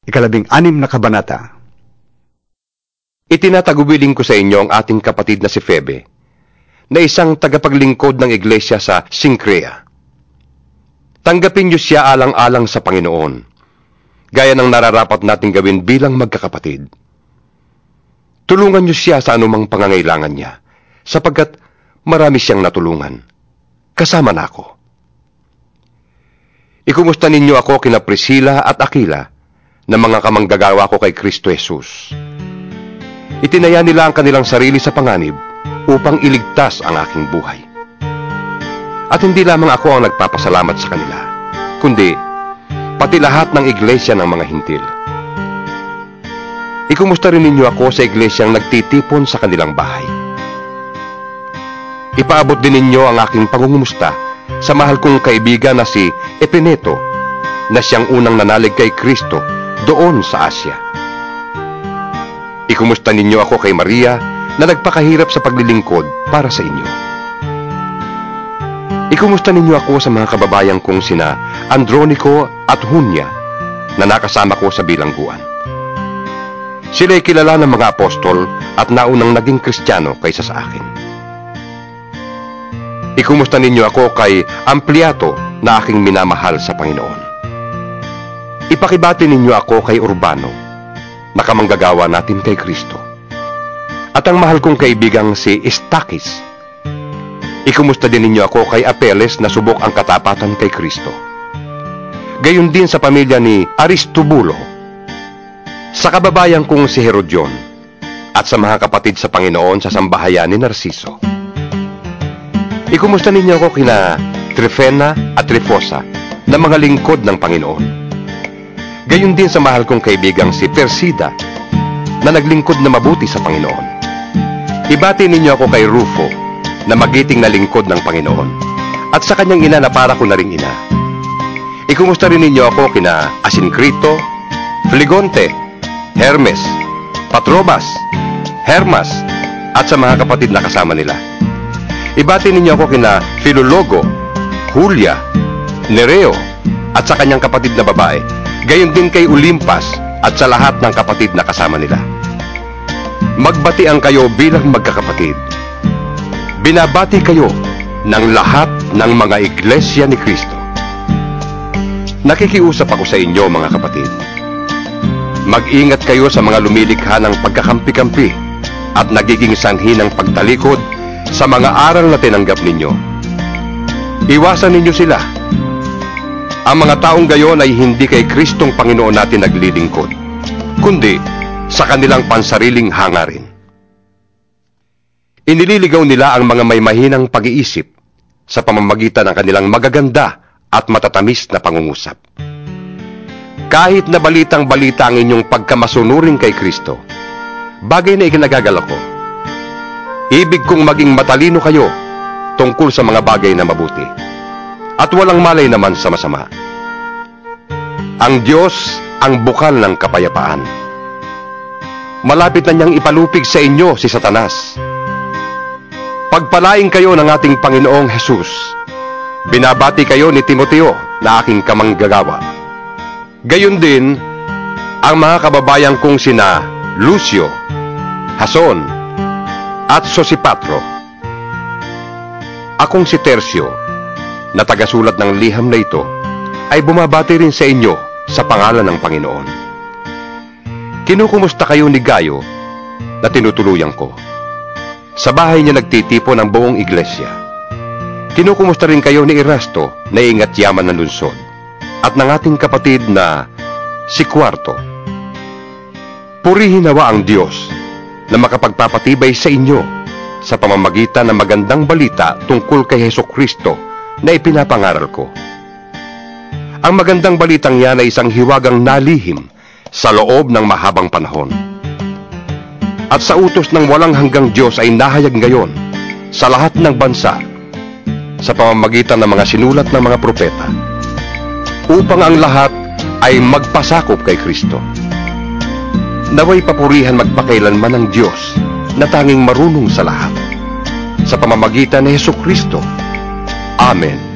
Ikalabing-anim na kabanata. Itinatagubilin ko sa inyo ang ating kapatid na si Febe, na isang tagapaglingkod ng iglesia sa Sincrea. Tanggapin niyo siya alang-alang sa Panginoon, gaya ng nararapat nating gawin bilang magkakapatid. Tulungan niyo siya sa anumang pangangailangan niya, sapagkat marami siyang natulungan. Kasama na ako. Ikumusta ninyo ako kina Priscilla at Aquila, na mga kamanggagawa ko kay Kristo Jesus. Itinaya nila ang kanilang sarili sa panganib upang iligtas ang aking buhay. At hindi lamang ako ang nagpapasalamat sa kanila, kundi pati lahat ng iglesia ng mga hintil. Ikumusta rin ninyo ako sa iglesyang nagtitipon sa kanilang bahay. Ipaabot din ninyo ang aking pangungumusta sa mahal kong kaibigan na si Epeneto, na siyang unang nanalig kay Kristo doon sa Asya. Ikumusta ninyo ako kay Maria na nagpakahirap sa paglilingkod para sa inyo. Ikumusta ninyo ako sa mga kababayan kong sina Andronico at Junia na nakasama ko sa bilangguan. Sila'y kilala ng mga apostol at naunang naging Kristiyano kaysa sa akin. Ikumusta ninyo ako kay Ampliato na aking minamahal sa Panginoon. Ipakibati ninyo ako kay Urbano, na kamanggagawa natin kay Kristo. At ang mahal kong kaibigang si Istakis. Ikumusta din ninyo ako kay Apeles na subok ang katapatan kay Kristo. Gayon din sa pamilya ni Aristobulo, sa kababayan kong si Herodion, at sa mga kapatid sa Panginoon sa sambahayan ni Narciso. Ikumusta ninyo ako kina Trifena at Trifosa na mga lingkod ng Panginoon. Gayon din sa mahal kong kaibigang si Persida na naglingkod na mabuti sa Panginoon. Ibati ninyo ako kay Rufo na magiting na lingkod ng Panginoon at sa kanyang ina na para ko na ring ina. Ikumusta rin ninyo ako kina Asincrito, Flegonte, Hermes, Patrobas, Hermas at sa mga kapatid na kasama nila. Ibati ninyo ako kina Filologo, Julia, Nereo at sa kanyang kapatid na babae. Gayon din kay Olimpas at sa lahat ng kapatid na kasama nila. Magbatian kayo bilang magkakapatid. Binabati kayo ng lahat ng mga iglesia ni Kristo. Nakikiusap ako sa inyo, mga kapatid. Mag-ingat kayo sa mga lumilikha ng pagkakampi-kampi at nagiging sanhi ng pagtalikod sa mga aral na tinanggap ninyo. Iwasan ninyo sila. Ang mga taong gayon ay hindi kay Kristong Panginoon natin naglilingkod, kundi sa kanilang pansariling hangarin. Inililigaw nila ang mga may mahinang pag-iisip sa pamamagitan ng kanilang magaganda at matatamis na pangungusap. Kahit na balitang-balita ang inyong pagkamasunurin kay Kristo, bagay na ikinagagalak ko. Ibig kong maging matalino kayo tungkol sa mga bagay na mabuti, at walang malay naman sa masama. Ang Diyos ang bukal ng kapayapaan. Malapit na niyang ipalupig sa inyo si Satanas. Pagpalain kayo ng ating Panginoong Jesus. Binabati kayo ni Timoteo na aking kamanggagawa. Gayon din ang mga kababayan kong sina Lucio, Jason at Sosipatro. Akong si Tercio, na tagasulat ng liham na ito, ay bumabati rin sa inyo sa pangalan ng Panginoon. Kinukumusta kayo ni Gayo na tinutuluyan ko. Sa bahay niya nagtitipon ang buong iglesia. Kinukumusta rin kayo ni Erasto na ingat yaman ng lungsod, at ng ating kapatid na si Cuarto. Purihin nawa ang Diyos na makapagpapatibay sa inyo sa pamamagitan ng magandang balita tungkol kay Hesukristo na ipinapangaral ko. Ang magandang balitang yan ay isang hiwagang nalihim sa loob ng mahabang panahon. At sa utos ng walang hanggang Diyos ay nahayag ngayon sa lahat ng bansa sa pamamagitan ng mga sinulat ng mga propeta, upang ang lahat ay magpasakop kay Kristo. Naway papurihan magpakailanman ng Diyos na tanging marunong sa lahat, sa pamamagitan ni Hesukristo. Amen.